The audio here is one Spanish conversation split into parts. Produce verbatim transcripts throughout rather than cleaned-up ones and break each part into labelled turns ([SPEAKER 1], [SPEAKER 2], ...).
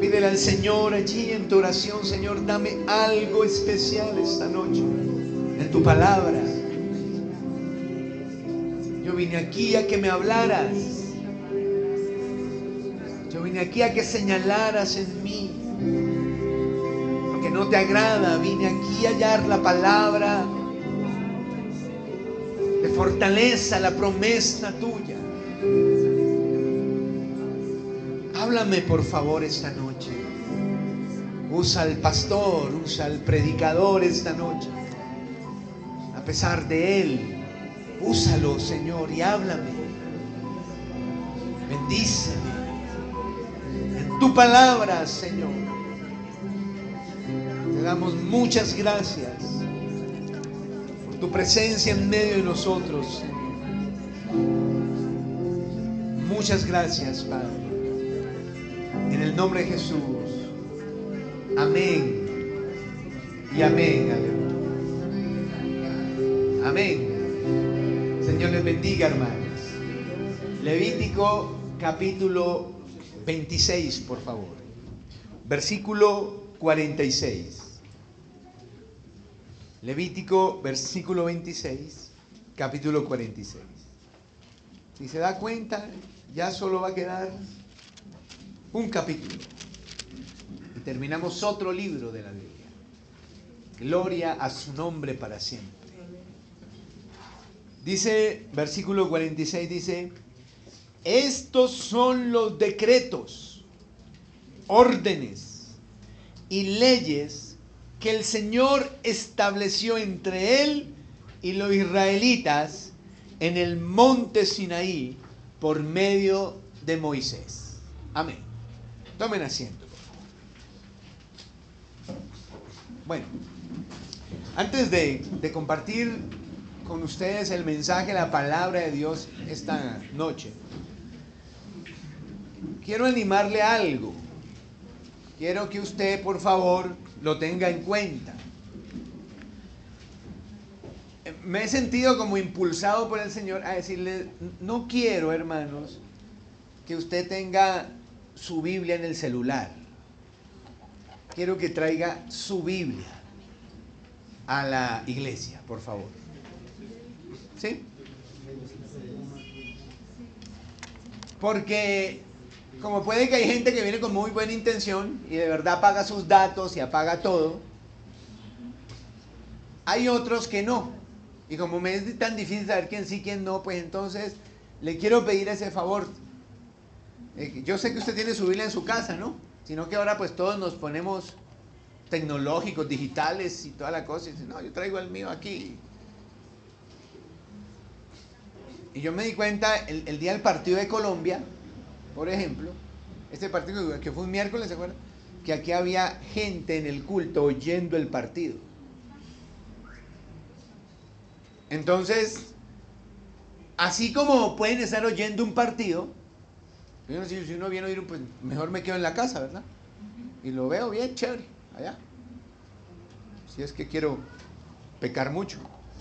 [SPEAKER 1] Pídele al Señor allí en tu oración: Señor, dame algo especial esta noche en tu palabra. Yo vine aquí a que me hablaras. Yo vine aquí a que señalaras en mí lo que no te agrada. Vine aquí a hallar la palabra de fortaleza, la promesa tuya. Háblame por favor esta noche. Usa al pastor, usa al predicador esta noche. A pesar de él, úsalo, Señor, y háblame. Bendíceme en tu palabra, Señor. Te damos muchas gracias por tu presencia en medio de nosotros, Señor. Muchas gracias, Padre. En el nombre de Jesús. Amén. Y amén. Aleluya. Amén. Señor les bendiga, hermanos. Levítico capítulo veintiséis, por favor. Versículo cuarenta y seis. Levítico, versículo veintiséis, capítulo cuarenta y seis. Si se da cuenta, ya solo va a quedar un capítulo y terminamos otro libro de la Biblia. Gloria a su nombre para siempre. Dice, versículo cuarenta y seis, dice: estos son los decretos, órdenes y leyes que el Señor estableció entre él y los israelitas en el monte Sinaí por medio de Moisés. Amén. Tomen asiento, por favor. Bueno, antes de, de compartir con ustedes el mensaje, la palabra de Dios esta noche, quiero animarle a algo. Quiero que usted, por favor, lo tenga en cuenta. Me he sentido como impulsado por el Señor a decirle: no quiero, hermanos, que usted tenga su Biblia en el celular. Quiero que traiga su Biblia a la iglesia, por favor. ¿Sí? Porque como puede que hay gente que viene con muy buena intención y de verdad apaga sus datos y apaga todo, hay otros que no. Y como me es tan difícil saber quién sí, quién no, pues entonces le quiero pedir ese favor. Eh, yo sé que usted tiene su Biblia en su casa, ¿no? Sino que ahora pues todos nos ponemos tecnológicos, digitales y toda la cosa. Y dice: no, yo traigo el mío aquí. Y yo me di cuenta el, el día del partido de Colombia, por ejemplo, este partido que fue un miércoles, ¿se acuerdan? Que aquí había gente en el culto oyendo el partido. Entonces, así como pueden estar oyendo un partido, si uno viene a oír, pues mejor me quedo en la casa, ¿verdad? Y lo veo bien chévere, allá. Si es que quiero pecar mucho.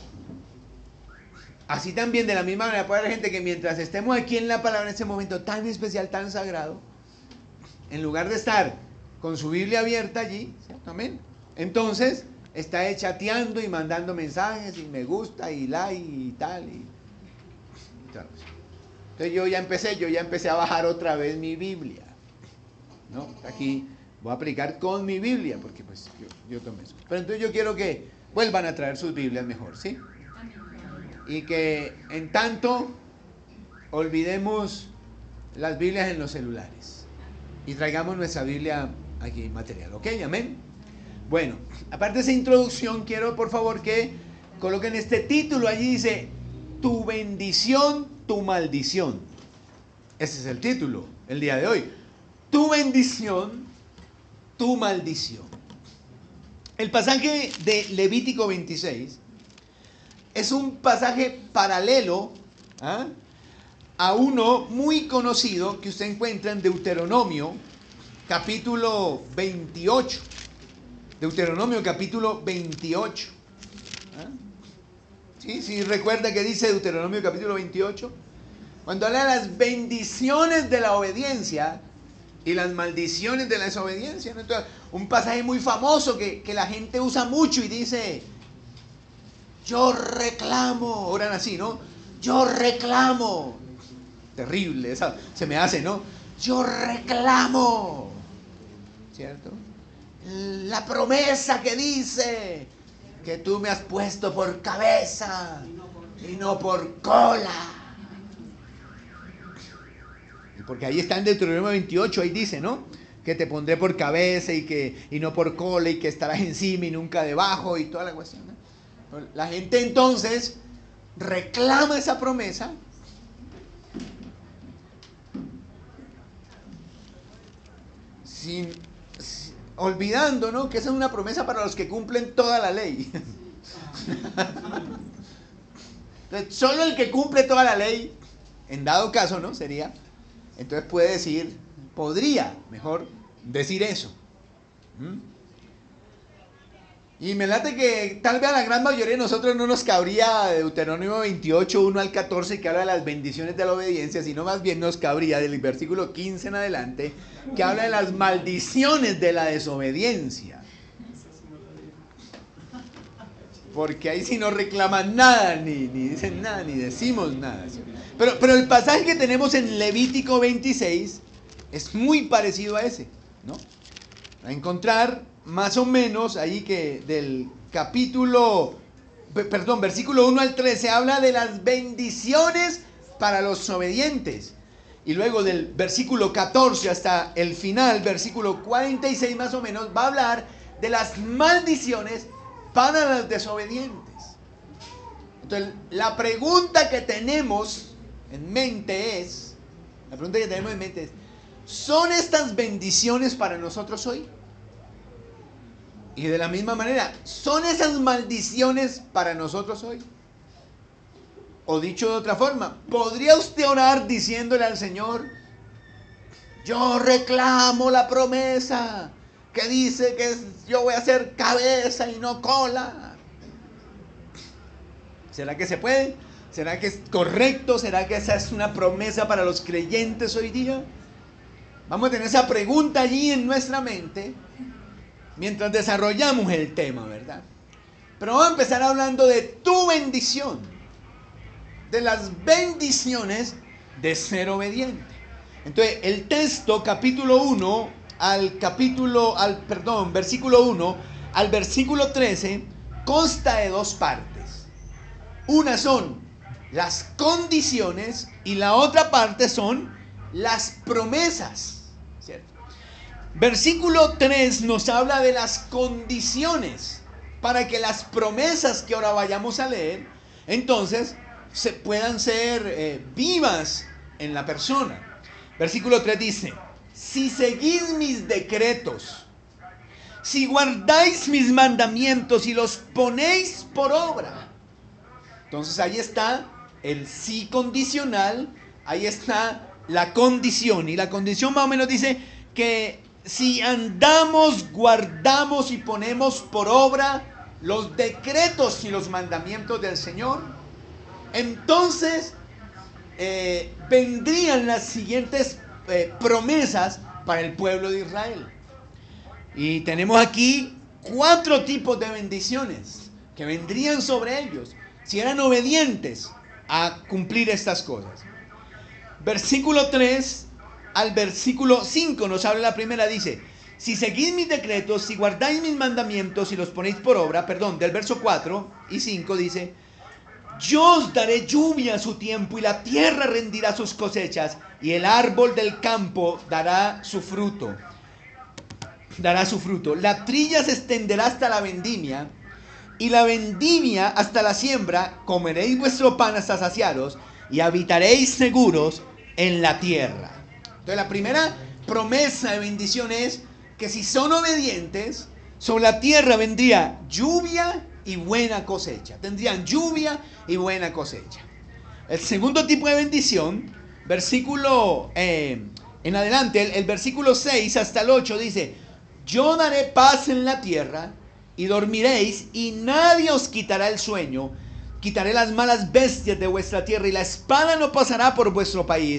[SPEAKER 1] Así también, de la misma manera, puede haber gente que mientras estemos aquí en la palabra, en ese momento tan especial, tan sagrado, en lugar de estar con su Biblia abierta allí, ¿cierto? Amén, entonces está chateando y mandando mensajes y me gusta y like y tal. Y, y tal. Entonces yo ya empecé, yo ya empecé a bajar otra vez mi Biblia, ¿no? Aquí voy a aplicar con mi Biblia, porque pues yo, yo tomé eso. Pero entonces yo quiero que vuelvan a traer sus Biblias mejor, ¿sí? Y que en tanto olvidemos las Biblias en los celulares y traigamos nuestra Biblia aquí material, ¿ok? Amén. Bueno, aparte de esa introducción, quiero por favor que coloquen este título. Allí dice: tu bendición, tu maldición. Ese es el título el día de hoy. Tu bendición, tu maldición. El pasaje de Levítico veintiséis es un pasaje paralelo ¿ah? a uno muy conocido que usted encuentra en Deuteronomio capítulo veintiocho. Deuteronomio capítulo veintiocho. ¿Ah? ¿Sí? ¿Sí recuerda que dice Deuteronomio capítulo veintiocho? Cuando habla de las bendiciones de la obediencia, y las maldiciones de la desobediencia, ¿no? Entonces, un pasaje muy famoso que, que la gente usa mucho y dice, yo reclamo, oran así, ¿no? Yo reclamo. Terrible, esa se me hace, ¿no? Yo reclamo, ¿cierto? La promesa que dice que tú me has puesto por cabeza y no por cola. Porque ahí está en Deuteronomio veintiocho, ahí dice, ¿no? Que te pondré por cabeza y, que, y no por cola, y que estarás encima y nunca debajo, y toda la cuestión, ¿no? La gente entonces reclama esa promesa sin, sin olvidando, ¿no? Que esa es una promesa para los que cumplen toda la ley. Entonces, solo el que cumple toda la ley, en dado caso, ¿no? Sería, entonces puede decir, podría, mejor, decir eso. ¿Mm? Y me late que tal vez a la gran mayoría de nosotros no nos cabría Deuteronomio veintiocho, uno al catorce, que habla de las bendiciones de la obediencia, sino más bien nos cabría del versículo quince en adelante, que habla de las maldiciones de la desobediencia. Porque ahí sí no reclaman nada, ni, ni dicen nada, ni decimos nada. Pero, pero el pasaje que tenemos en Levítico veintiséis es muy parecido a ese, ¿no? A encontrar más o menos ahí que del capítulo, perdón, versículo uno al trece habla de las bendiciones para los obedientes. Y luego del versículo catorce hasta el final, versículo cuarenta y seis más o menos, va a hablar de las maldiciones para los desobedientes. Entonces, la pregunta que tenemos en mente es, la pregunta que tenemos en mente es, ¿son estas bendiciones para nosotros hoy? Y de la misma manera, ¿son esas maldiciones para nosotros hoy? O dicho de otra forma, ¿podría usted orar diciéndole al Señor, yo reclamo la promesa que dice que yo voy a ser cabeza y no cola? ¿Será que se puede? ¿Será que es correcto? ¿Será que esa es una promesa para los creyentes hoy día? Vamos a tener esa pregunta allí en nuestra mente mientras desarrollamos el tema, ¿verdad? Pero vamos a empezar hablando de tu bendición, de las bendiciones de ser obediente. Entonces, el texto, capítulo uno, al capítulo, al, perdón, versículo uno, al versículo trece, consta de dos partes. Una son las condiciones y la otra parte son las promesas, ¿cierto? Versículo tres nos habla de las condiciones para que las promesas que ahora vayamos a leer, entonces, se puedan ser eh, vivas en la persona. Versículo tres dice, si seguís mis decretos, si guardáis mis mandamientos y los ponéis por obra. Entonces ahí está el sí condicional, ahí está la condición. Y la condición más o menos dice que si andamos, guardamos y ponemos por obra los decretos y los mandamientos del Señor, entonces eh, vendrían las siguientes eh, promesas para el pueblo de Israel. Y tenemos aquí cuatro tipos de bendiciones que vendrían sobre ellos si eran obedientes a cumplir estas cosas. Versículo tres al versículo cinco nos habla la primera, dice, si seguís mis decretos, si guardáis mis mandamientos y los ponéis por obra, perdón, del verso cuatro y cinco dice, yo os daré lluvia a su tiempo y la tierra rendirá sus cosechas y el árbol del campo dará su fruto. Dará su fruto. La trilla se extenderá hasta la vendimia y la vendimia hasta la siembra. Comeréis vuestro pan hasta saciaros y habitaréis seguros en la tierra. Entonces la primera promesa de bendición es que si son obedientes, sobre la tierra vendría lluvia y buena cosecha. Tendrían lluvia y buena cosecha. El segundo tipo de bendición, versículo eh, en adelante, el, el versículo seis hasta el ocho dice, yo daré paz en la tierra y dormiréis y nadie os quitará el sueño. Quitaré las malas bestias de vuestra tierra y la espada no pasará por vuestro país,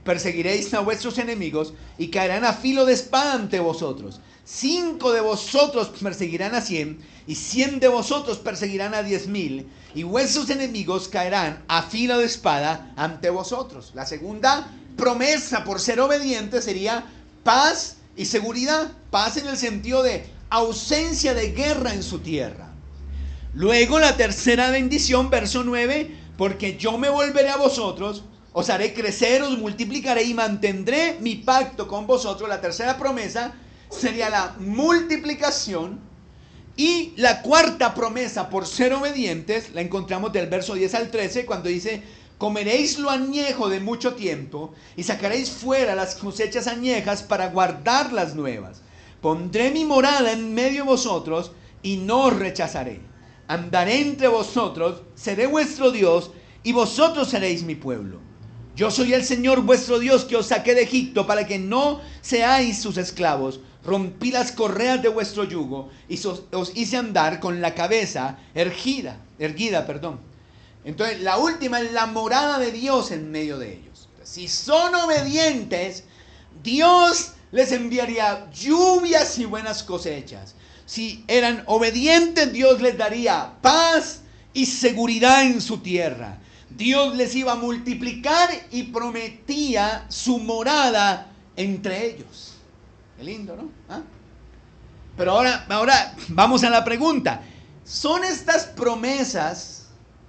[SPEAKER 1] perseguiréis a vuestros enemigos y caerán a filo de espada ante vosotros. Cinco de vosotros perseguirán a cien, y cien de vosotros perseguirán a diez mil, y vuestros enemigos caerán a filo de espada ante vosotros. La segunda promesa por ser obediente sería paz y seguridad. Paz en el sentido de ausencia de guerra en su tierra. Luego la tercera bendición, verso nueve, porque yo me volveré a vosotros, os haré crecer, os multiplicaré y mantendré mi pacto con vosotros. La tercera promesa sería la multiplicación. Y la cuarta promesa por ser obedientes la encontramos del verso diez al trece, cuando dice: comeréis lo añejo de mucho tiempo y sacaréis fuera las cosechas añejas para guardar las nuevas. Pondré mi morada en medio de vosotros y no os rechazaré. Andaré entre vosotros, seré vuestro Dios y vosotros seréis mi pueblo. Yo soy el Señor vuestro Dios, que os saqué de Egipto para que no seáis sus esclavos. Rompí las correas de vuestro yugo y os hice andar con la cabeza erguida, erguida, perdón. Entonces, la última es la morada de Dios en medio de ellos. Si son obedientes, Dios les enviaría lluvias y buenas cosechas. Si eran obedientes, Dios les daría paz y seguridad en su tierra. Dios les iba a multiplicar y prometía su morada entre ellos. Qué lindo, ¿no? ¿Ah? Pero ahora, ahora vamos a la pregunta. ¿Son estas promesas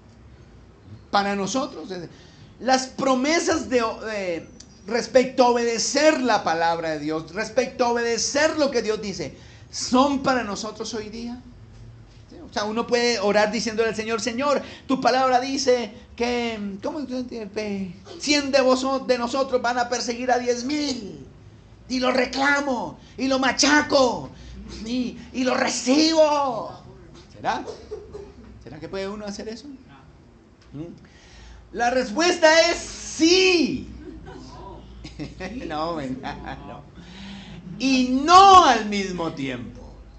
[SPEAKER 1] para nosotros? Las promesas de, de respecto a obedecer la palabra de Dios, respecto a obedecer lo que Dios dice, ¿son para nosotros hoy día? O sea, uno puede orar diciéndole al Señor: Señor, tu palabra dice que ¿cómo? cien de vosotros, de nosotros van a perseguir a diez mil. Y lo reclamo, y lo machaco, y, y lo recibo. ¿Será? ¿Será que puede uno hacer eso? ¿Mm? La respuesta es sí. No, no. Y no al mismo tiempo.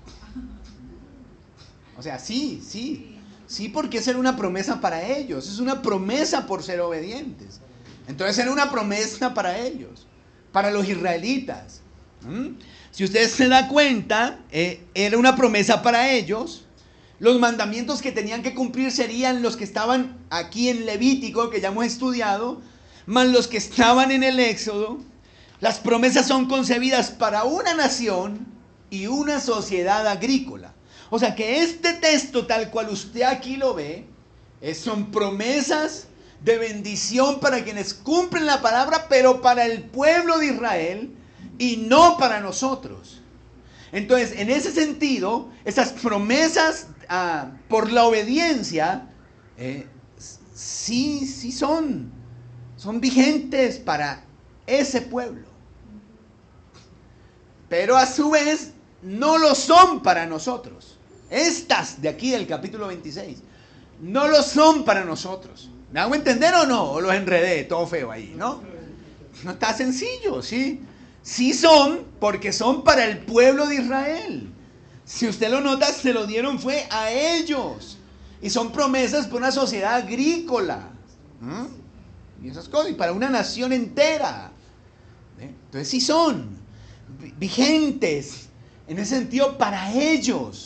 [SPEAKER 1] O sea, sí, sí. Sí, porque esa era una promesa para ellos. Es una promesa por ser obedientes. Entonces era una promesa para ellos, para los israelitas. ¿Mm? Si usted se da cuenta, eh, era una promesa para ellos. Los mandamientos que tenían que cumplir serían los que estaban aquí en Levítico, que ya hemos estudiado, más los que estaban en el Éxodo. Las promesas son concebidas para una nación y una sociedad agrícola. O sea que este texto, tal cual usted aquí lo ve, es, son promesas de bendición para quienes cumplen la palabra, pero para el pueblo de Israel y no para nosotros. Entonces, en ese sentido, esas promesas ah, por la obediencia, eh, sí, sí son, son vigentes para ese pueblo. Pero a su vez, no lo son para nosotros. Estas de aquí del capítulo veintiséis, no lo son para nosotros. ¿Me hago entender o no? O los enredé, todo feo ahí, ¿no? No está sencillo, ¿sí? Sí son, porque son para el pueblo de Israel. Si usted lo nota, se lo dieron fue a ellos. Y son promesas para una sociedad agrícola. ¿Mm? Y esas cosas, y para una nación entera. ¿Eh? Entonces sí son vigentes, en ese sentido, para ellos.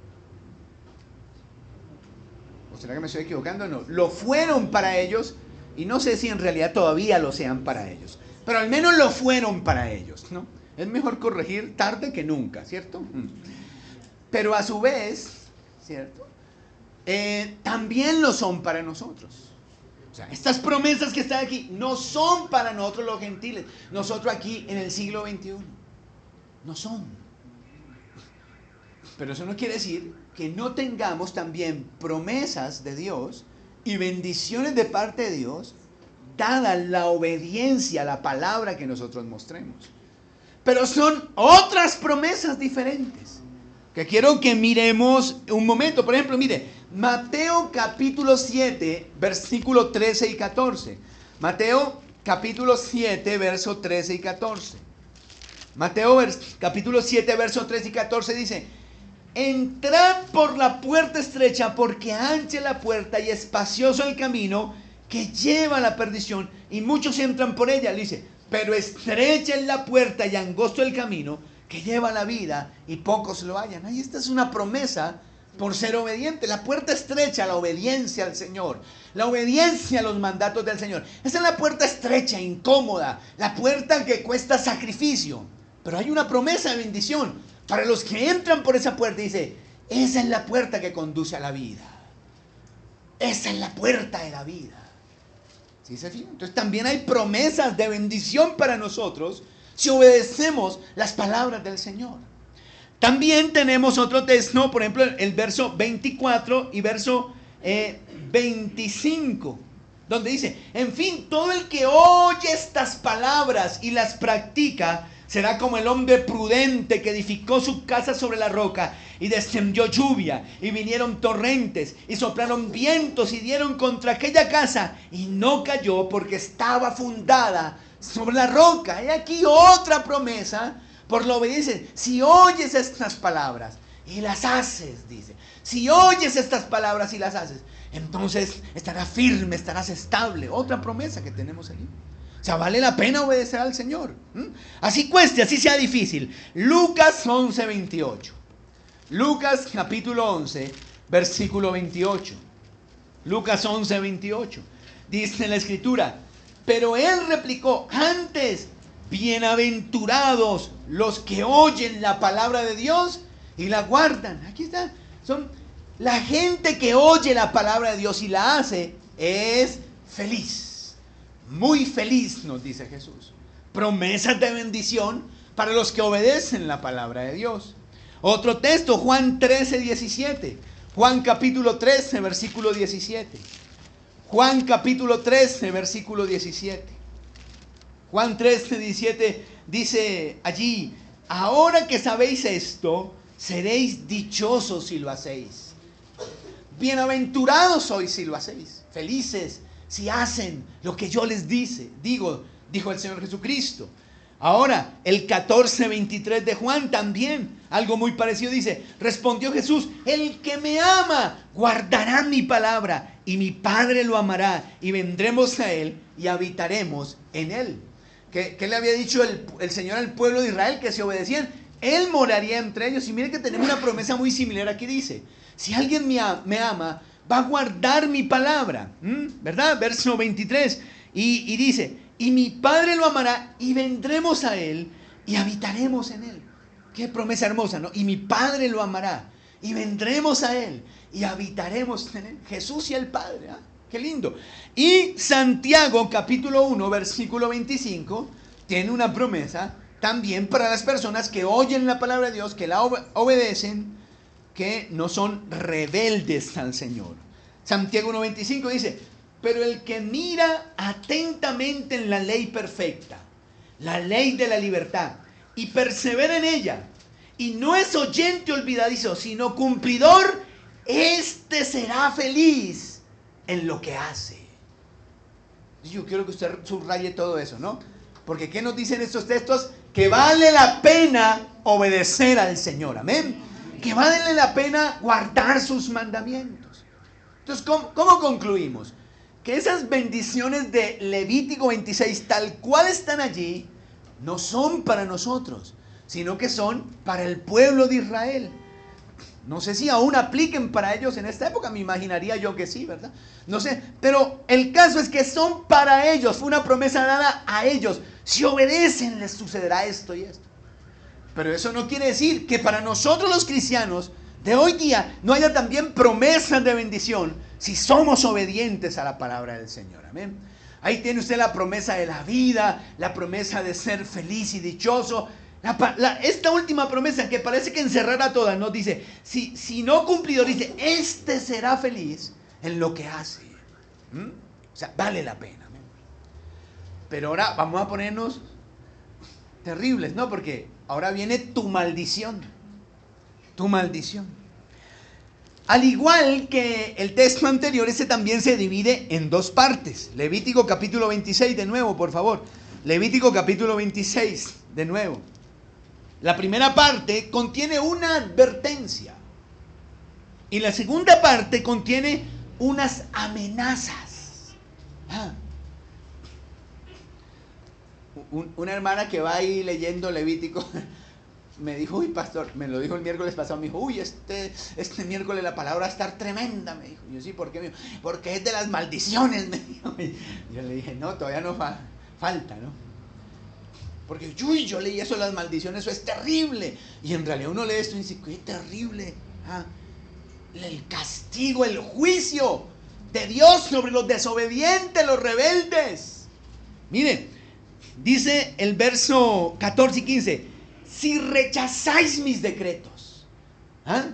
[SPEAKER 1] ¿O será que me estoy equivocando? No, lo fueron para ellos, y no sé si en realidad todavía lo sean para ellos. Pero al menos lo fueron para ellos, ¿no? Es mejor corregir tarde que nunca, ¿cierto? Mm. Pero a su vez, ¿cierto? Eh, también lo son para nosotros. O sea, estas promesas que están aquí no son para nosotros los gentiles. Nosotros aquí en el siglo veintiuno. No son. Pero eso no quiere decir que no tengamos también promesas de Dios y bendiciones de parte de Dios, dada la obediencia a la palabra que nosotros mostremos. Pero son otras promesas diferentes que quiero que miremos un momento. Por ejemplo, mire, Mateo capítulo siete, versículo trece y catorce. Mateo capítulo siete, verso trece y catorce. Mateo capítulo siete, verso trece y catorce dice: entrad por la puerta estrecha, porque ancha es la puerta y espacioso el camino que lleva a la perdición, y muchos entran por ella. Le dice, pero estrecha es la puerta y angosto el camino que lleva a la vida y pocos lo hallan. Ahí esta es una promesa por ser obediente. La puerta estrecha, la obediencia al Señor, la obediencia a los mandatos del Señor. Esa es la puerta estrecha, incómoda, la puerta que cuesta sacrificio. Pero hay una promesa de bendición para los que entran por esa puerta. Dice, esa es la puerta que conduce a la vida. Esa es la puerta de la vida. ¿Sí se fijan? Entonces también hay promesas de bendición para nosotros si obedecemos las palabras del Señor. También tenemos otro texto, por ejemplo, el verso veinticuatro y verso eh, veinticinco, donde dice, en fin, todo el que oye estas palabras y las practica, será como el hombre prudente que edificó su casa sobre la roca, y descendió lluvia, y vinieron torrentes, y soplaron vientos, y dieron contra aquella casa, y no cayó porque estaba fundada sobre la roca. Y aquí otra promesa por la obediencia. Si oyes estas palabras y las haces, dice, si oyes estas palabras y las haces, entonces estarás firme, estarás estable. Otra promesa que tenemos allí. O sea, vale la pena obedecer al Señor. ¿Mm? Así cueste, así sea difícil. Lucas once, veintiocho. Lucas capítulo once, versículo veintiocho. Lucas once, veintiocho. Dice en la escritura, pero él replicó, antes, bienaventurados los que oyen la palabra de Dios y la guardan. Aquí está. Son la gente que oye la palabra de Dios y la hace, es feliz. Muy feliz, nos dice Jesús. Promesas de bendición para los que obedecen la palabra de Dios. Otro texto, Juan trece, diecisiete. Juan capítulo trece, versículo diecisiete. Juan capítulo trece, versículo diecisiete. Juan trece, diecisiete dice allí, ahora que sabéis esto, seréis dichosos si lo hacéis. Bienaventurados sois si lo hacéis. Felices si hacen lo que yo les dice, digo, dijo el Señor Jesucristo. Ahora, el catorce, veintitrés de Juan también, algo muy parecido dice, respondió Jesús, el que me ama guardará mi palabra y mi Padre lo amará y vendremos a él y habitaremos en él. ¿Qué, qué le había dicho el, el Señor al pueblo de Israel? Que si obedecían, él moraría entre ellos. Y miren que tenemos una promesa muy similar aquí, dice, si alguien me, me ama, va a guardar mi palabra, ¿Mm? ¿verdad? Verso veintitrés, y, y dice, y mi Padre lo amará y vendremos a él y habitaremos en él. Qué promesa hermosa, ¿no? Y mi Padre lo amará y vendremos a él y habitaremos en él. Jesús y el Padre, ¿ah? Qué lindo. Y Santiago capítulo uno, versículo veinticinco, tiene una promesa también para las personas que oyen la palabra de Dios, que la ob- obedecen, que no son rebeldes al Señor. Santiago uno, veinticinco dice, pero el que mira atentamente en la ley perfecta, la ley de la libertad, y persevera en ella, y no es oyente olvidadizo, sino cumplidor, este será feliz en lo que hace. Yo quiero que usted subraye todo eso, ¿no? Porque ¿qué nos dicen estos textos? Que vale la pena obedecer al Señor, amén. Que vale la pena guardar sus mandamientos. Entonces, ¿cómo, cómo concluimos? Que esas bendiciones de Levítico veintiséis, tal cual están allí, no son para nosotros, sino que son para el pueblo de Israel. No sé si aún apliquen para ellos en esta época, me imaginaría yo que sí, ¿verdad? No sé, pero el caso es que son para ellos, fue una promesa dada a ellos. Si obedecen les sucederá esto y esto. Pero eso no quiere decir que para nosotros los cristianos de hoy día no haya también promesas de bendición si somos obedientes a la palabra del Señor, amén. Ahí tiene usted la promesa de la vida, la promesa de ser feliz y dichoso. La, la, esta última promesa que parece que encerrará todas, nos dice, si, si no cumplidor, dice, este será feliz en lo que hace. ¿Mm? O sea, vale la pena. ¿no? Pero ahora vamos a ponernos terribles, ¿no? Porque ahora viene tu maldición. Tu maldición. Al igual que el texto anterior, este también se divide en dos partes. Levítico capítulo veintiséis, de nuevo, por favor. Levítico capítulo veintiséis, de nuevo. La primera parte contiene una advertencia y la segunda parte contiene unas amenazas. Ah. un, una hermana que va ahí leyendo Levítico me dijo, uy, pastor, me lo dijo el miércoles pasado, me dijo, uy, este, este miércoles la palabra va a estar tremenda, me dijo. Yo, sí, ¿por qué? Me dijo, porque es de las maldiciones, me dijo. Y yo le dije, no, todavía no fa falta, ¿no? Porque, uy, yo leí eso de las maldiciones, eso es terrible. Y en realidad uno lee esto y dice, qué terrible. Ah, el castigo, el juicio de Dios sobre los desobedientes, los rebeldes. Miren, dice el verso catorce y quince, si rechazáis mis decretos, ¿ah?,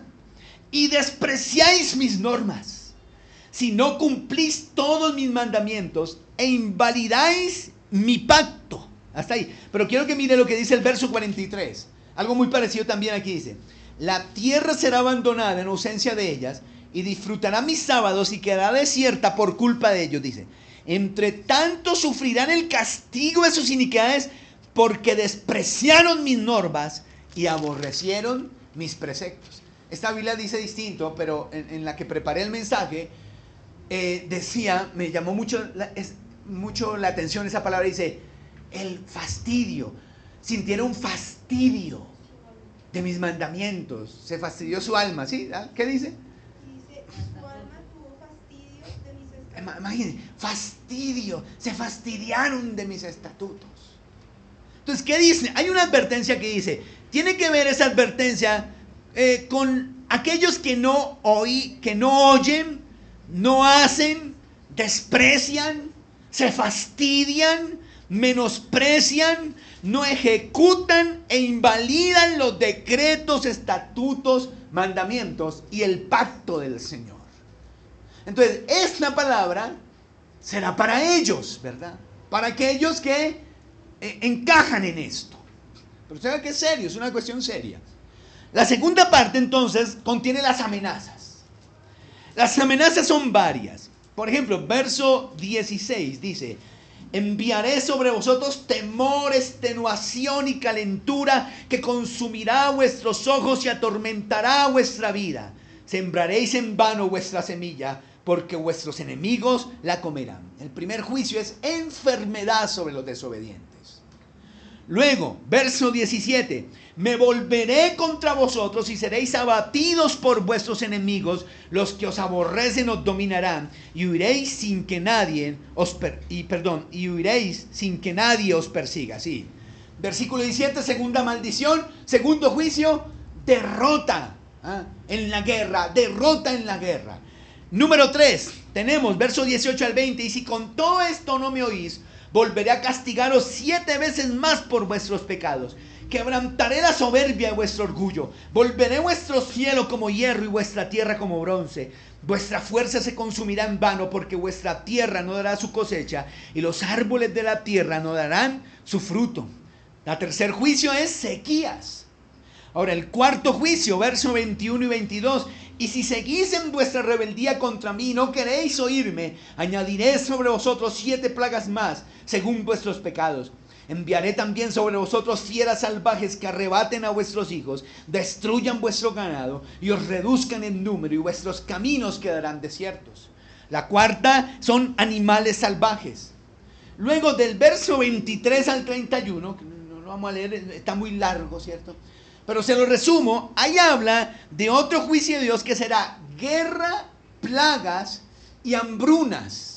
[SPEAKER 1] y despreciáis mis normas, si no cumplís todos mis mandamientos e invalidáis mi pacto. Hasta ahí. Pero quiero que mire lo que dice el verso cuarenta y tres. Algo muy parecido también aquí dice, la tierra será abandonada en ausencia de ellas y disfrutará mis sábados y quedará desierta por culpa de ellos, dice. Entre tanto sufrirán el castigo de sus iniquidades porque despreciaron mis normas y aborrecieron mis preceptos. Esta Biblia dice distinto, pero en, en la que preparé el mensaje, eh, decía, me llamó mucho la, es, mucho la atención esa palabra, dice, el fastidio. Sintieron fastidio de mis mandamientos. Se fastidió su alma, ¿sí? ¿Qué dice?
[SPEAKER 2] Dice, su alma tuvo fastidio de mis estatutos.
[SPEAKER 1] Imagínense, fastidio. Se fastidiaron de mis estatutos. Entonces, ¿qué dice? Hay una advertencia que dice, tiene que ver esa advertencia eh, con aquellos que no oí, que no oyen, no hacen, desprecian, se fastidian, menosprecian, no ejecutan e invalidan los decretos, estatutos, mandamientos y el pacto del Señor. Entonces, esta palabra será para ellos, ¿verdad? Para aquellos que eh, encajan en esto. Pero sabe que es serio, es una cuestión seria. La segunda parte, entonces, contiene las amenazas. Las amenazas son varias. Por ejemplo, verso dieciséis dice, enviaré sobre vosotros temor, extenuación y calentura que consumirá vuestros ojos y atormentará vuestra vida. Sembraréis en vano vuestra semilla, porque vuestros enemigos la comerán. El primer juicio es enfermedad sobre los desobedientes. Luego, verso diecisiete, me volveré contra vosotros y seréis abatidos por vuestros enemigos, los que os aborrecen os dominarán, y huiréis sin que nadie os per y perdón, y huiréis sin que nadie os persiga. Sí. Versículo diecisiete, segunda maldición, segundo juicio, derrota ¿ah? en la guerra, derrota en la guerra. Número tres, tenemos verso dieciocho al veinte, y si con todo esto no me oís, volveré a castigaros siete veces más por vuestros pecados. Quebrantaré la soberbia de vuestro orgullo. Volveré vuestro cielo como hierro y vuestra tierra como bronce. Vuestra fuerza se consumirá en vano, porque vuestra tierra no dará su cosecha y los árboles de la tierra no darán su fruto. El tercer juicio es sequías. Ahora, el cuarto juicio, verso veintiuno y veintidós. Y si seguís en vuestra rebeldía contra mí y no queréis oírme, añadiré sobre vosotros siete plagas más, según vuestros pecados. Enviaré también sobre vosotros fieras salvajes que arrebaten a vuestros hijos, destruyan vuestro ganado y os reduzcan en número, y vuestros caminos quedarán desiertos. La cuarta son animales salvajes. Luego del verso veintitrés al treinta y uno, que no lo vamos a leer, está muy largo, ¿cierto? Pero se lo resumo, ahí habla de otro juicio de Dios que será guerra, plagas y hambrunas.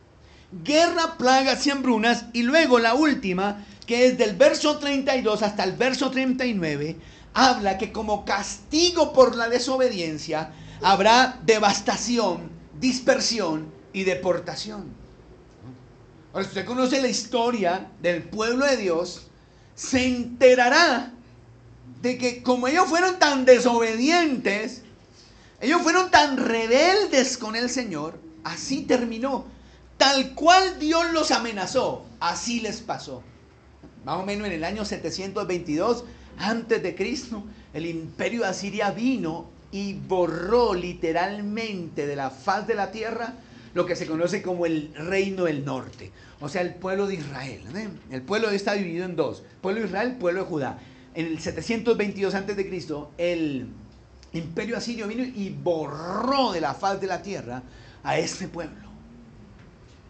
[SPEAKER 1] Guerra, plagas y hambrunas. Y luego la última, que es del verso treinta y dos hasta el verso treinta y nueve, habla que como castigo por la desobediencia habrá devastación, dispersión y deportación. Ahora, si usted conoce la historia del pueblo de Dios, se enterará de que como ellos fueron tan desobedientes, ellos fueron tan rebeldes con el Señor, así terminó. Tal cual Dios los amenazó, así les pasó. Más o menos en el año setecientos veintidós antes de Cristo, el imperio de Asiria vino y borró literalmente de la faz de la tierra lo que se conoce como el reino del norte, o sea, el pueblo de Israel. ¿eh? El pueblo está dividido en dos, pueblo de Israel, pueblo de Judá. En el setecientos veintidós antes de Cristo, el imperio asirio vino y borró de la faz de la tierra a este pueblo.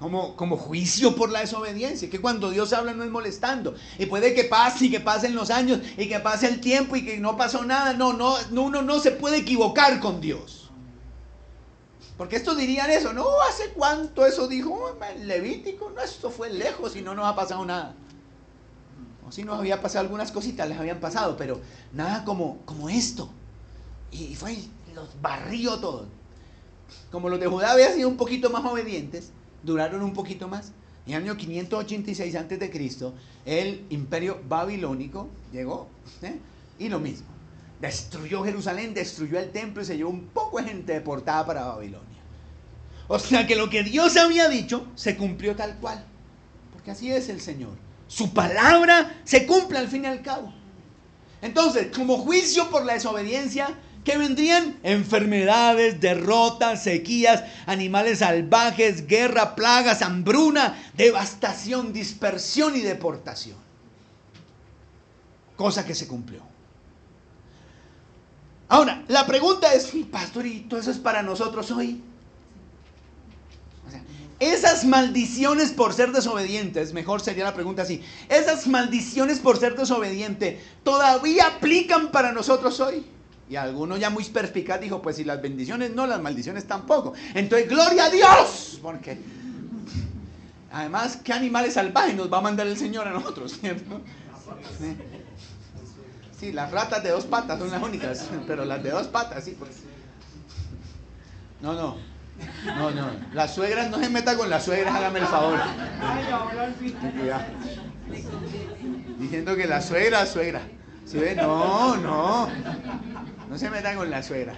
[SPEAKER 1] Como, como juicio por la desobediencia, que cuando Dios habla no es molestando, y puede que pase y que pasen los años y que pase el tiempo y que no pasó nada. No, no, no, uno no se puede equivocar con Dios, porque estos dirían eso, no, hace cuánto eso dijo el Levítico, no, esto fue lejos y no nos ha pasado nada. O si nos había pasado algunas cositas, les habían pasado, pero nada como, como esto, y fue, los barrió todos. Como los de Judá habían sido un poquito más obedientes, duraron un poquito más. En el año quinientos ochenta y seis antes de Cristo, el imperio babilónico llegó, ¿eh? Y lo mismo, destruyó Jerusalén, destruyó el templo y se llevó un poco de gente deportada para Babilonia. O sea que lo que Dios había dicho se cumplió tal cual, porque así es el Señor. Su palabra se cumple al fin y al cabo. Entonces, como juicio por la desobediencia, ¿qué vendrían? Enfermedades, derrotas, sequías, animales salvajes, guerra, plagas, hambruna, devastación, dispersión y deportación. Cosa que se cumplió. Ahora, la pregunta es, pastor, ¿y todo eso es para nosotros hoy? O sea, esas maldiciones por ser desobedientes, mejor sería la pregunta así, esas maldiciones por ser desobediente, ¿todavía aplican para nosotros hoy? Y alguno ya muy perspicaz dijo, pues si las bendiciones no, las maldiciones tampoco. Entonces, ¡gloria a Dios! Porque además, ¿qué animales salvajes nos va a mandar el Señor a nosotros? ¿Cierto? Sí. Sí, las ratas de dos patas son las únicas, pero las de dos patas, sí. Pues. No, no, no, no. Las suegras, no se meta con las suegras, hágame el favor. Cuidado. Diciendo que la suegra, suegra. ¿Sí ve? No, no. No se metan con las suegras.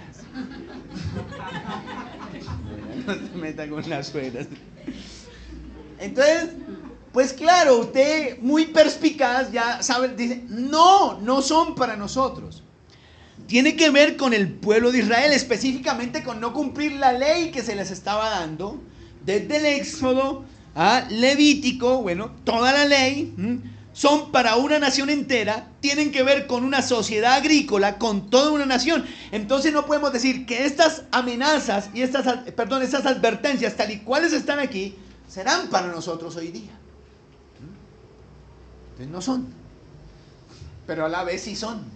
[SPEAKER 1] No se metan con las suegras. Entonces, pues claro, usted muy perspicaz ya sabe, dice, no, no son para nosotros. Tiene que ver con el pueblo de Israel, específicamente con no cumplir la ley que se les estaba dando, desde el Éxodo a Levítico, bueno, toda la ley. ¿m? Son para una nación entera, tienen que ver con una sociedad agrícola, con toda una nación. Entonces no podemos decir que estas amenazas y estas, perdón, estas advertencias tal y cuales están aquí, serán para nosotros hoy día. Entonces no son, pero a la vez sí son.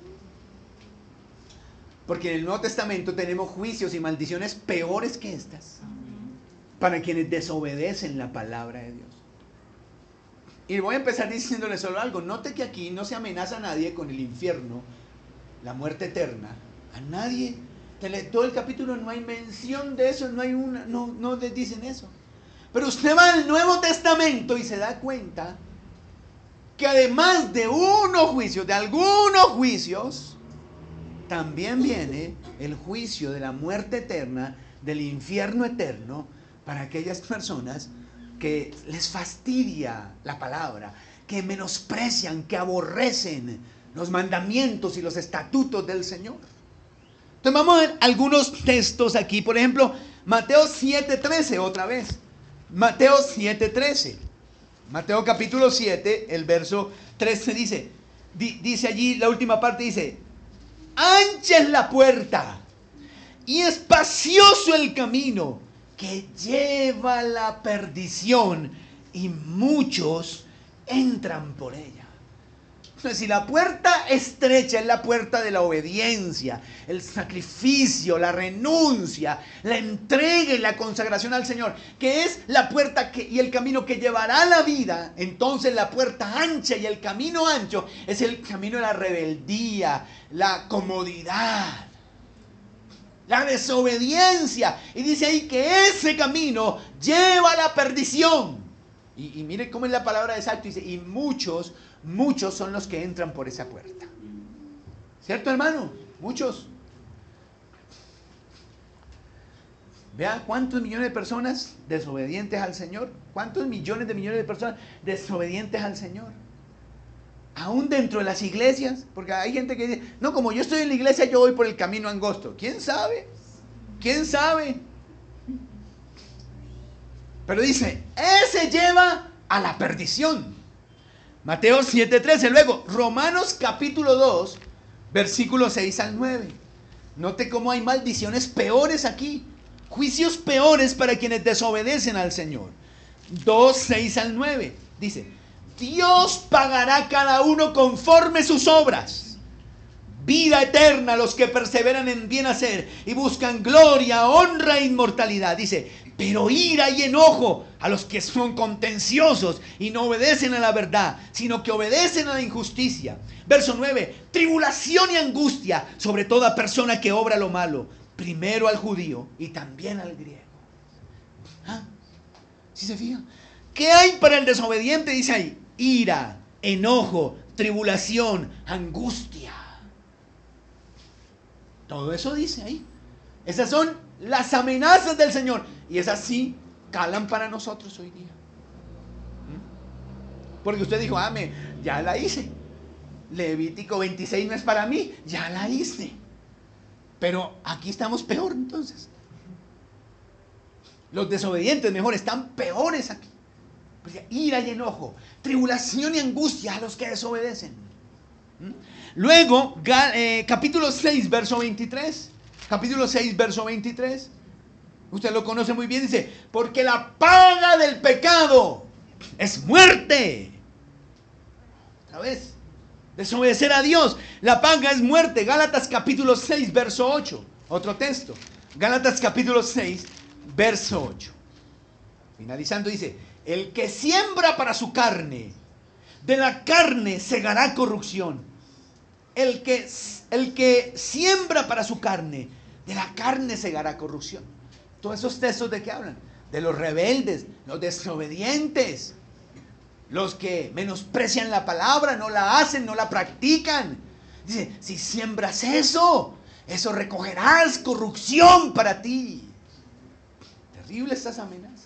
[SPEAKER 1] Porque en el Nuevo Testamento tenemos juicios y maldiciones peores que estas, para quienes desobedecen la palabra de Dios. Y voy a empezar diciéndole solo algo. Note que aquí no se amenaza a nadie con el infierno, la muerte eterna. A nadie. Todo el capítulo no hay mención de eso, no hay una, no, no les dicen eso. Pero usted va al Nuevo Testamento y se da cuenta que además de unos juicios, de algunos juicios, también viene el juicio de la muerte eterna, del infierno eterno, para aquellas personas que les fastidia la palabra, que menosprecian, que aborrecen los mandamientos y los estatutos del Señor. Entonces vamos a ver algunos textos aquí. Por ejemplo, Mateo siete trece, otra vez. Mateo siete trece. Mateo capítulo siete, el verso trece dice, di, dice allí, la última parte dice, ancha es la puerta y espacioso el camino que lleva a la perdición, y muchos entran por ella. Entonces, si la puerta estrecha es la puerta de la obediencia, el sacrificio, la renuncia, la entrega y la consagración al Señor, que es la puerta que, y el camino que llevará a la vida, entonces la puerta ancha y el camino ancho es el camino de la rebeldía, la comodidad, la desobediencia. Y dice ahí que ese camino lleva a la perdición. Y, y mire cómo es la palabra exacta. Dice, y muchos, muchos son los que entran por esa puerta. ¿Cierto, hermano? Muchos. Vea cuántos millones de personas desobedientes al Señor. Cuántos millones de millones de personas desobedientes al Señor. Aún dentro de las iglesias, porque hay gente que dice, no, como yo estoy en la iglesia, yo voy por el camino angosto. ¿Quién sabe? ¿Quién sabe? Pero dice, ese lleva a la perdición. Mateo siete trece, luego Romanos capítulo dos, versículos seis al nueve. Note cómo hay maldiciones peores aquí, juicios peores para quienes desobedecen al Señor. dos, seis al nueve. Dice, Dios pagará a cada uno conforme sus obras. Vida eterna a los que perseveran en bien hacer y buscan gloria, honra e inmortalidad. Dice, pero ira y enojo a los que son contenciosos y no obedecen a la verdad, sino que obedecen a la injusticia. Verso nueve, tribulación y angustia sobre toda persona que obra lo malo, primero al judío y también al griego. ¿Ah? ¿Sí se fijan? ¿Qué hay para el desobediente? Dice ahí, ira, enojo, tribulación, angustia. Todo eso dice ahí. Esas son las amenazas del Señor. Y esas sí calan para nosotros hoy día. ¿Mm? Porque usted dijo, ah, me, ya la hice. Levítico veintiséis no es para mí. Ya la hice. Pero aquí estamos peor entonces. Los desobedientes mejor están peores aquí. Porque ira y enojo, tribulación y angustia a los que desobedecen. ¿Mm? Luego, eh, capítulo seis, verso veintitrés. Capítulo seis, verso veintitrés. Usted lo conoce muy bien. Dice, porque la paga del pecado es muerte. Otra vez, desobedecer a Dios. La paga es muerte. Gálatas capítulo seis, verso ocho. Otro texto. Gálatas capítulo seis, verso ocho. Finalizando dice, el que siembra para su carne, de la carne segará corrupción. El que, el que siembra para su carne, de la carne segará corrupción. Todos esos textos de qué hablan? De los rebeldes, los desobedientes, los que menosprecian la palabra, no la hacen, no la practican. Dice, si siembras eso, eso recogerás corrupción para ti. Terribles estas amenazas.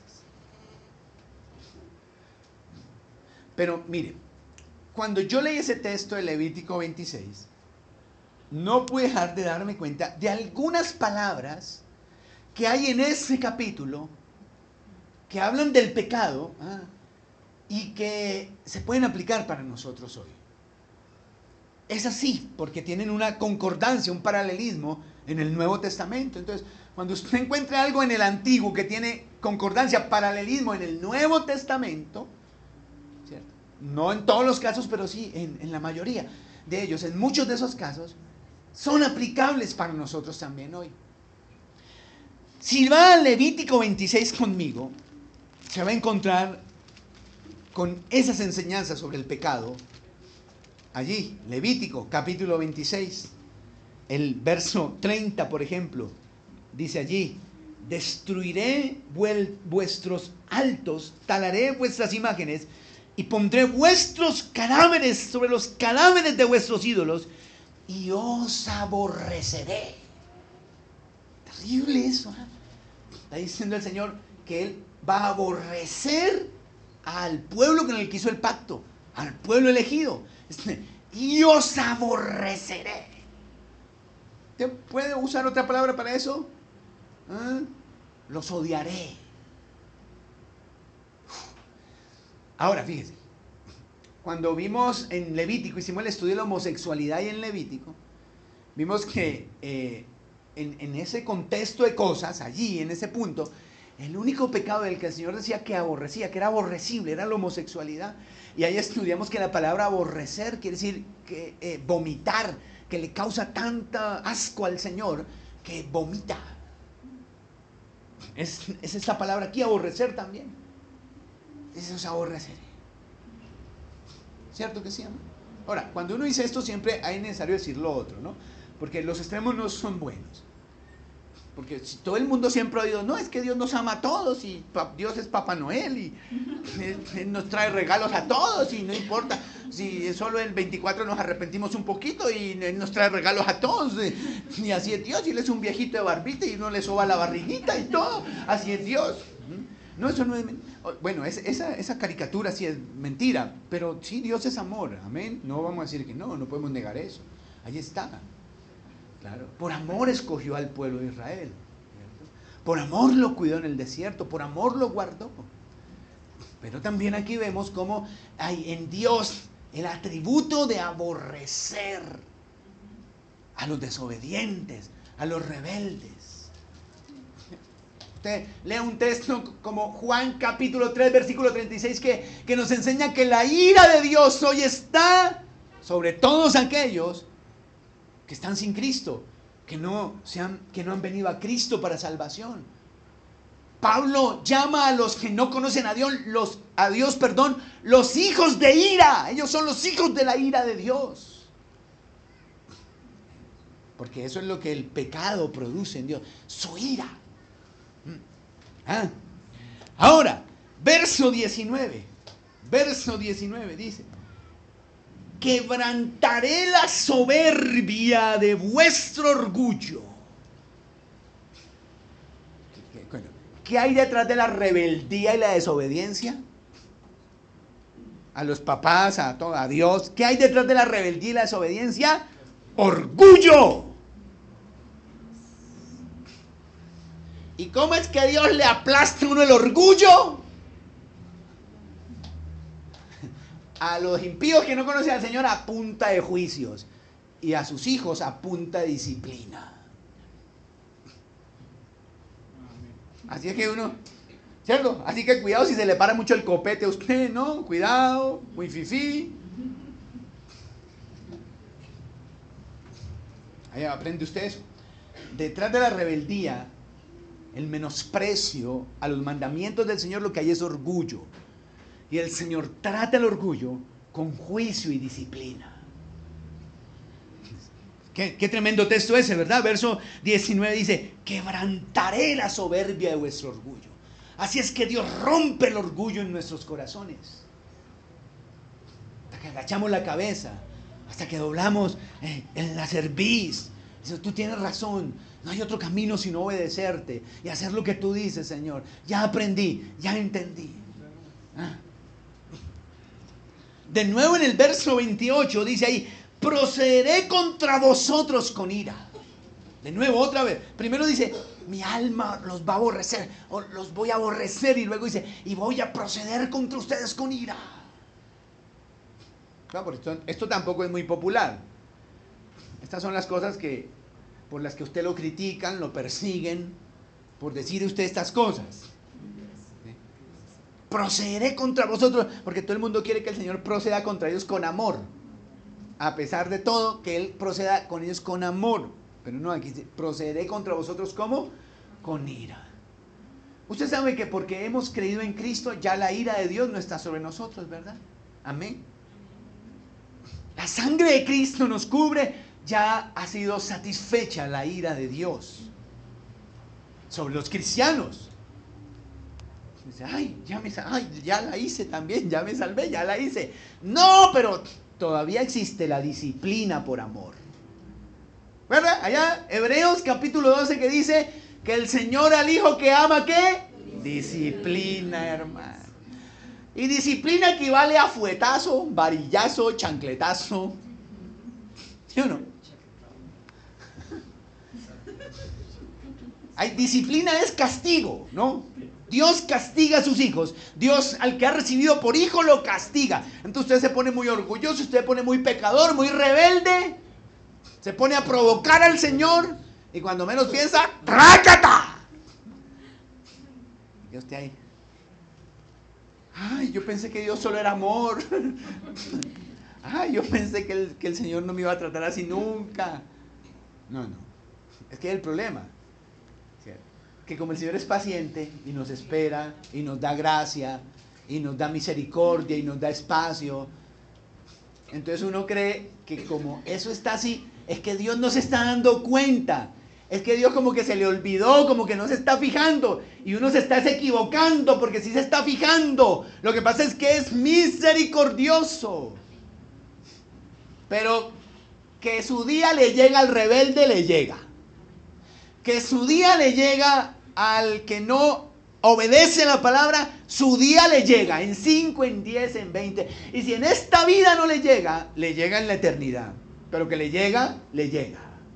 [SPEAKER 1] Pero mire, cuando yo leí ese texto de Levítico veintiséis, no pude dejar de darme cuenta de algunas palabras que hay en ese capítulo que hablan del pecado, ah, y que se pueden aplicar para nosotros hoy. Es así, porque tienen una concordancia, un paralelismo en el Nuevo Testamento. Entonces, cuando usted encuentre algo en el Antiguo que tiene concordancia, paralelismo en el Nuevo Testamento, ¿cierto? No en todos los casos, pero sí en, en la mayoría de ellos, en muchos de esos casos, son aplicables para nosotros también hoy. Si va a Levítico veintiséis conmigo, se va a encontrar con esas enseñanzas sobre el pecado. Allí, Levítico capítulo veintiséis, el verso treinta, por ejemplo, dice allí, destruiré vuestros altos, talaré vuestras imágenes y pondré vuestros cadáveres sobre los cadáveres de vuestros ídolos y os aborreceré. Terrible eso, ¿eh? Está diciendo el Señor que Él va a aborrecer al pueblo con el que hizo el pacto, al pueblo elegido. Y os aborreceré. ¿Usted puede usar otra palabra para eso? ¿Eh? Los odiaré. Ahora, fíjese. Cuando vimos en Levítico, hicimos el estudio de la homosexualidad y en Levítico, vimos que eh, en, en ese contexto de cosas, allí, en ese punto, el único pecado del que el Señor decía que aborrecía, que era aborrecible, era la homosexualidad. Y ahí estudiamos que la palabra aborrecer quiere decir que eh, vomitar, que le causa tanta asco al Señor que vomita. Es, es esta palabra aquí, aborrecer también. Eso es aborrecer. ¿Cierto que sí, amor? Ahora, cuando uno dice esto siempre hay necesario decir lo otro, ¿no? Porque los extremos no son buenos. Porque si todo el mundo siempre ha oído, no, es que Dios nos ama a todos y Dios es Papá Noel y él, él nos trae regalos a todos y no importa si solo el veinticuatro nos arrepentimos un poquito y Él nos trae regalos a todos. Y así es Dios, y Él es un viejito de barbita y uno le soba la barriguita y todo. Así es Dios. No, eso no es... Bueno, es, esa, esa caricatura sí es mentira, pero sí, Dios es amor, amén. No vamos a decir que no, no podemos negar eso. Ahí está. Claro. Por amor escogió al pueblo de Israel. ¿Cierto? Por amor lo cuidó en el desierto, por amor lo guardó. Pero también aquí vemos cómo hay en Dios el atributo de aborrecer a los desobedientes, a los rebeldes. Usted lee un texto como Juan capítulo tres, versículo treinta y seis, que, que nos enseña que la ira de Dios hoy está sobre todos aquellos que están sin Cristo, que no, se han, que no han venido a Cristo para salvación. Pablo llama a los que no conocen a Dios, los, a Dios, perdón, los hijos de ira. Ellos son los hijos de la ira de Dios. Porque eso es lo que el pecado produce en Dios, su ira. Ah. Ahora, verso diecinueve, verso diecinueve dice: quebrantaré la soberbia de vuestro orgullo. ¿Qué hay detrás de la rebeldía y la desobediencia? A los papás, a, todo, a Dios. ¿Qué hay detrás de la rebeldía y la desobediencia? ¡Orgullo! ¿Y cómo es que Dios le aplasta a uno el orgullo? A los impíos que no conocen al Señor a punta de juicios, y a sus hijos a punta de disciplina. Así es que uno, ¿cierto? Así que cuidado si se le para mucho el copete a usted, ¿no? Cuidado, muy fifí. Ahí aprende usted eso. Detrás de la rebeldía, el menosprecio a los mandamientos del Señor, lo que hay es orgullo. Y el Señor trata el orgullo con juicio y disciplina. Qué, qué tremendo texto ese, ¿verdad? Verso diecinueve dice: quebrantaré la soberbia de vuestro orgullo. Así es que Dios rompe el orgullo en nuestros corazones. Hasta que agachamos la cabeza, hasta que doblamos eh, en la cerviz. Dice: tú tienes razón, no hay otro camino sino obedecerte y hacer lo que tú dices, Señor. Ya aprendí, ya entendí. Ah. De nuevo en el verso veintiocho dice ahí: procederé contra vosotros con ira. De nuevo, otra vez. Primero dice: mi alma los va a aborrecer, o los voy a aborrecer. Y luego dice: y voy a proceder contra ustedes con ira. No, porque esto, esto tampoco es muy popular. Estas son las cosas que, por las que usted lo critican, lo persiguen, por decir usted estas cosas. Procederé contra vosotros, porque todo el mundo quiere que el Señor proceda contra ellos con amor. A pesar de todo, que Él proceda con ellos con amor. Pero no, aquí dice: procederé contra vosotros, ¿cómo? Con ira. Usted sabe que porque hemos creído en Cristo, ya la ira de Dios no está sobre nosotros, ¿verdad? Amén. La sangre de Cristo nos cubre, ya ha sido satisfecha la ira de Dios sobre los cristianos. Dice: ay, ya me, ay, ya la hice también, ya me salvé, ya la hice. No, pero todavía existe la disciplina por amor. ¿Verdad? Allá, Hebreos capítulo doce, que dice que el Señor al hijo que ama, ¿qué? Disciplina, hermano. Y disciplina equivale a fuetazo, varillazo, chancletazo. ¿Sí o no? Hay, disciplina es castigo, ¿no? Dios castiga a sus hijos. Dios, al que ha recibido por hijo, lo castiga. Entonces usted se pone muy orgulloso, usted se pone muy pecador, muy rebelde. Se pone a provocar al Señor. Y cuando menos piensa, ¡trácata! Y usted ahí: ay, yo pensé que Dios solo era amor. Ay, yo pensé que el, que el Señor no me iba a tratar así nunca. No, no. Es que hay el problema. Que como el Señor es paciente y nos espera y nos da gracia y nos da misericordia y nos da espacio, entonces uno cree que como eso está así, es que Dios no se está dando cuenta, es que Dios como que se le olvidó, como que no se está fijando, y uno se está equivocando, porque sí se está fijando. Lo que pasa es que es misericordioso, pero que su día le llega al rebelde, le llega. Que su día le llega al que no obedece la palabra, su día le llega en cinco, en diez, en veinte. Y si en esta vida no le llega, le llega en la eternidad. Pero que le llega, le llega.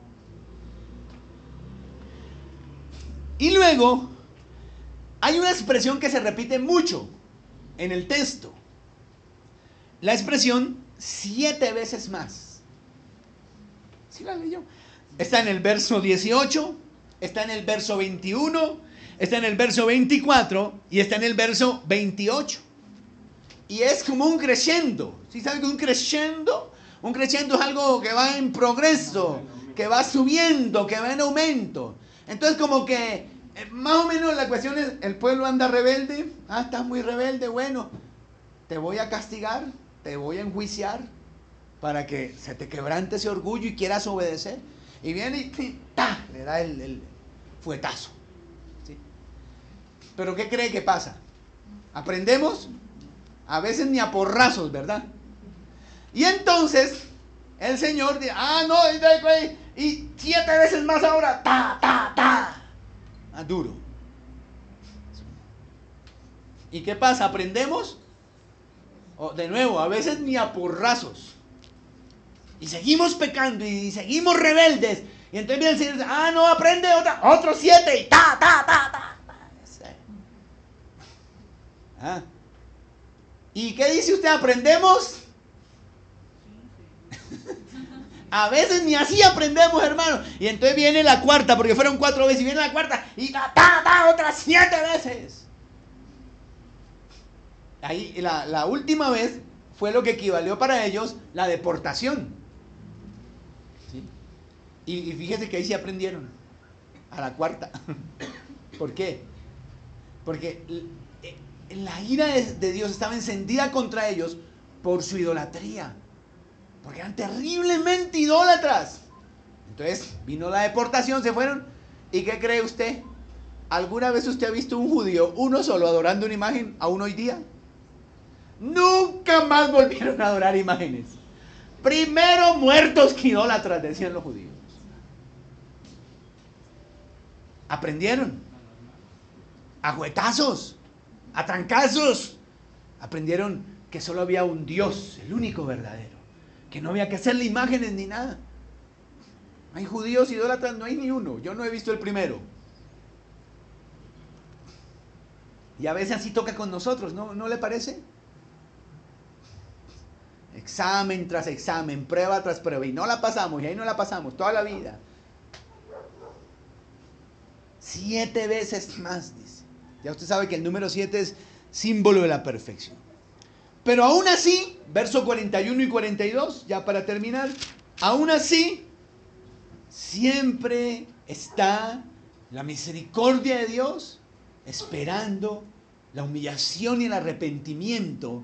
[SPEAKER 1] Y luego, hay una expresión que se repite mucho en el texto. La expresión siete veces más. ¿Sí la leyó? Está en el verso dieciocho. Está en el verso veintiuno, está en el verso veinticuatro y está en el verso veintiocho. Y es como un crescendo. ¿Sí saben que un crescendo? Un crescendo es algo que va en progreso, que va subiendo, que va en aumento. Entonces como que eh, más o menos la cuestión es, el pueblo anda rebelde. Ah, estás muy rebelde, bueno, te voy a castigar, te voy a enjuiciar para que se te quebrante ese orgullo y quieras obedecer. Y viene y ¡ta! Le da el, el fuetazo. ¿Sí? Pero ¿qué cree que pasa? ¿Aprendemos? A veces ni a porrazos, ¿verdad? Y entonces el Señor dice, ah, no, y siete veces más ahora, ta, ta, ta. Ah, duro. ¿Y qué pasa? ¿Aprendemos? Oh, de nuevo, a veces ni a porrazos. Y seguimos pecando y seguimos rebeldes. Y entonces viene el Señor y dice, ah, no, aprende otra, otro siete y ta, ta, ta, ta, ta. Ah. ¿Y qué dice usted? ¿Aprendemos? A veces ni así aprendemos, hermano. Y entonces viene la cuarta, porque fueron cuatro veces. Y viene la cuarta y ta, ta, ta, otras siete veces. Ahí la, la última vez fue lo que equivalió para ellos la deportación. ¿Sí? Y, y fíjese que ahí sí aprendieron. A la cuarta. ¿Por qué? Porque la ira de, de Dios estaba encendida contra ellos por su idolatría. Porque eran terriblemente idólatras. Entonces vino la deportación, se fueron. ¿Y qué cree usted? ¿Alguna vez usted ha visto un judío, uno solo, adorando una imagen aún hoy día? Nunca más volvieron a adorar imágenes. Primero muertos que idólatras, decían los judíos. Aprendieron. A juetazos, a trancazos. Aprendieron que solo había un Dios, el único verdadero. Que no había que hacerle imágenes ni nada. Hay judíos idólatras, no hay ni uno. Yo no he visto el primero. Y a veces así toca con nosotros, ¿no? ¿No le parece? Examen tras examen, prueba tras prueba. Y no la pasamos, y ahí no la pasamos toda la vida. Siete veces más, dice. Ya usted sabe que el número siete es símbolo de la perfección. Pero aún así, verso cuarenta y uno y cuarenta y dos, ya para terminar, aún así, siempre está la misericordia de Dios esperando la humillación y el arrepentimiento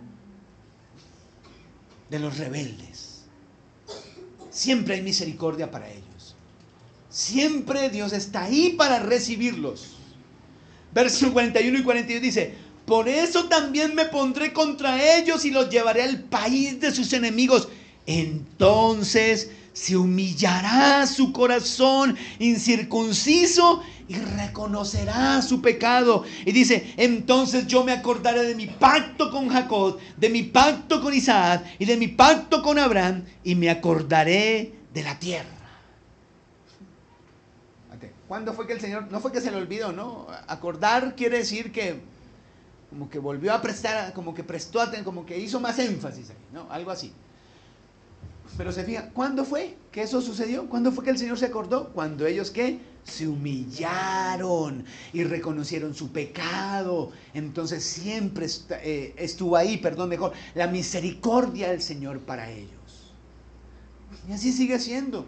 [SPEAKER 1] de los rebeldes. Siempre hay misericordia para ellos. Siempre Dios está ahí para recibirlos. Verso cuarenta y uno y cuarenta y dos dice, por eso también me pondré contra ellos y los llevaré al país de sus enemigos. Entonces se humillará su corazón incircunciso y reconocerá su pecado. Y dice, entonces yo me acordaré de mi pacto con Jacob, de mi pacto con Isaac y de mi pacto con Abraham, y me acordaré de la tierra. ¿Cuándo fue que el Señor, no fue que se le olvidó, no? Acordar quiere decir que como que volvió a prestar, como que prestó atención, como que hizo más énfasis ahí, ¿no? Algo así. Pero se fija, ¿cuándo fue que eso sucedió? ¿Cuándo fue que el Señor se acordó? Cuando ellos, ¿qué? Se humillaron y reconocieron su pecado. Entonces siempre eh, estuvo ahí, perdón, mejor, la misericordia del Señor para ellos. Y así sigue siendo.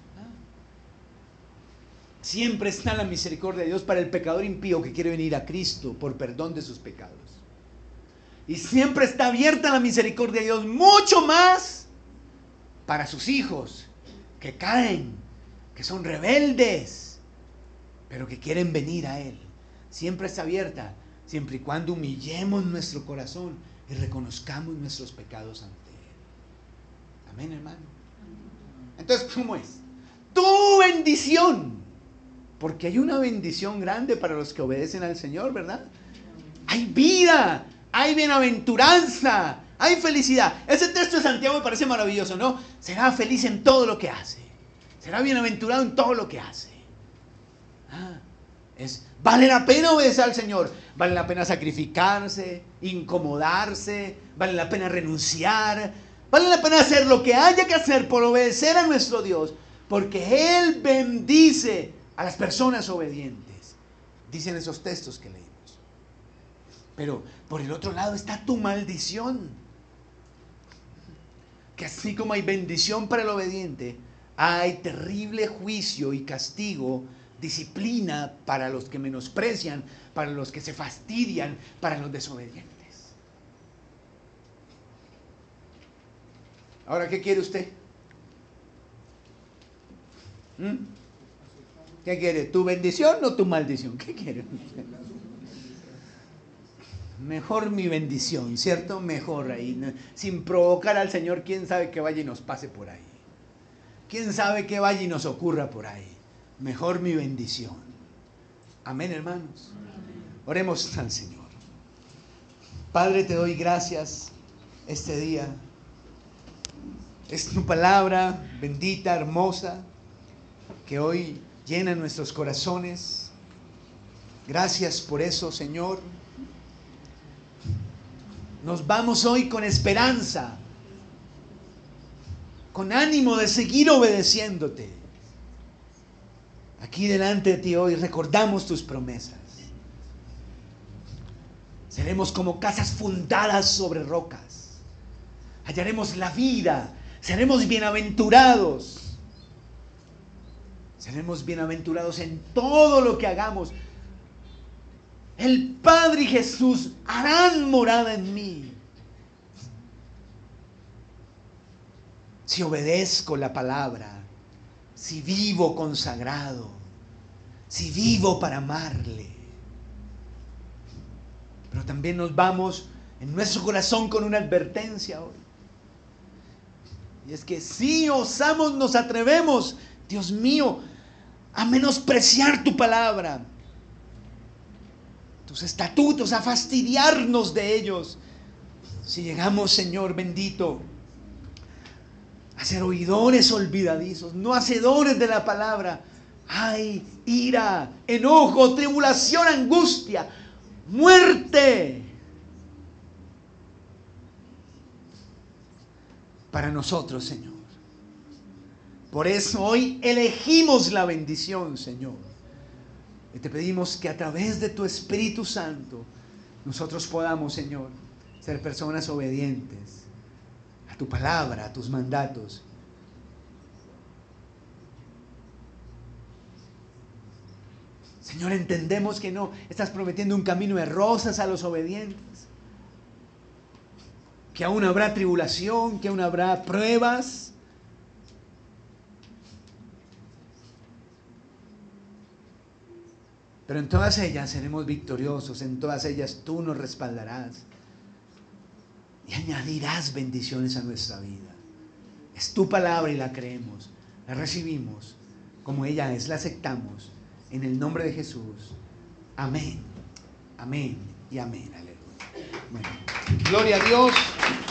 [SPEAKER 1] Siempre está la misericordia de Dios para el pecador impío que quiere venir a Cristo por perdón de sus pecados. Y siempre está abierta la misericordia de Dios, mucho más para sus hijos que caen, que son rebeldes, pero que quieren venir a Él. Siempre está abierta, siempre y cuando humillemos nuestro corazón y reconozcamos nuestros pecados ante Él. Amén, hermano. Entonces, ¿cómo es? Tu bendición. Porque hay una bendición grande para los que obedecen al Señor, ¿verdad? Hay vida, hay bienaventuranza, hay felicidad. Ese texto de Santiago me parece maravilloso, ¿no? Será feliz en todo lo que hace. Será bienaventurado en todo lo que hace. Ah, es, vale la pena obedecer al Señor. Vale la pena sacrificarse, incomodarse. Vale la pena renunciar. Vale la pena hacer lo que haya que hacer por obedecer a nuestro Dios. Porque Él bendice a las personas obedientes. Dicen esos textos que leímos. Pero por el otro lado está tu maldición. Que así como hay bendición para el obediente, hay terrible juicio y castigo, disciplina para los que menosprecian, para los que se fastidian, para los desobedientes. Ahora, ¿qué quiere usted? ¿Mm? ¿Qué quiere? ¿Tu bendición o tu maldición? ¿Qué quiere? Mejor mi bendición, ¿cierto? Mejor ahí. Sin provocar al Señor, quién sabe que vaya y nos pase por ahí. Quién sabe que vaya y nos ocurra por ahí. Mejor mi bendición. Amén, hermanos. Oremos al Señor. Padre, te doy gracias este día. Es tu palabra bendita, hermosa, que hoy llena nuestros corazones. Gracias por eso, Señor. Nos vamos hoy con esperanza, con ánimo de seguir obedeciéndote. Aquí delante de ti hoy recordamos tus promesas. Seremos como casas fundadas sobre rocas. Hallaremos la vida. Seremos bienaventurados. Seremos bienaventurados en todo lo que hagamos. El Padre y Jesús harán morada en mí. Si obedezco la palabra, si vivo consagrado, si vivo para amarle. Pero también nos vamos en nuestro corazón con una advertencia hoy. Y es que si osamos, nos atrevemos, Dios mío, a menospreciar tu palabra, tus estatutos, a fastidiarnos de ellos. Si llegamos, Señor bendito, a ser oidores olvidadizos, no hacedores de la palabra, hay ira, enojo, tribulación, angustia, muerte para nosotros, Señor. Por eso hoy elegimos la bendición, Señor. Y te pedimos que a través de tu Espíritu Santo nosotros podamos, Señor, ser personas obedientes a tu palabra, a tus mandatos. Señor, entendemos que no estás prometiendo un camino de rosas a los obedientes, que aún habrá tribulación, que aún habrá pruebas. Pero en todas ellas seremos victoriosos, en todas ellas tú nos respaldarás y añadirás bendiciones a nuestra vida. Es tu palabra y la creemos, la recibimos como ella es, la aceptamos en el nombre de Jesús. Amén, amén y amén. Aleluya. Bueno, gloria a Dios.